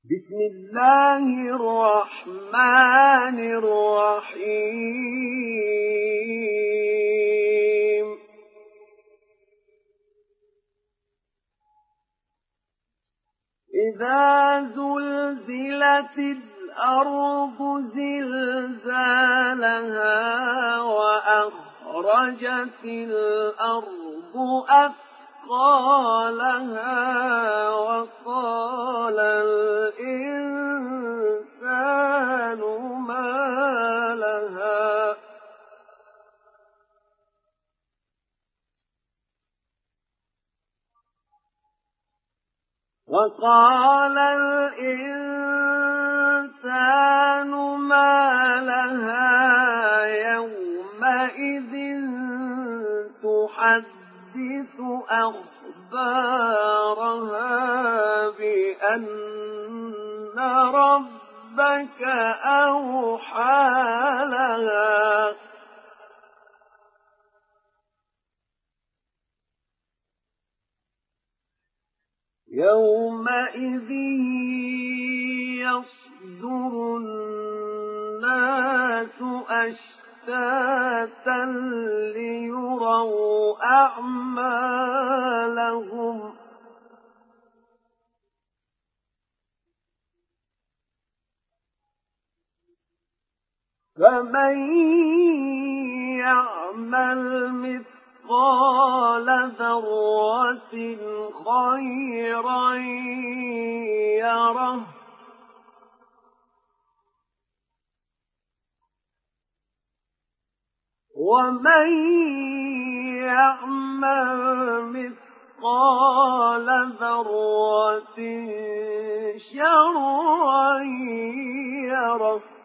بسم الله الرحمن الرحيم إذا زلزلت الأرض زلزالها وأخرجت الأرض أثقالها وقال الإنسان ما لها يومئذ تحدث أخبارها بأن ربك أوحى لها يومئذ يصدر الناس أشتاتا ليروا أعمالهم فمن يعمل مثقال ذرة خيرا يره ومن يعمل مثقال ذرة شرا يره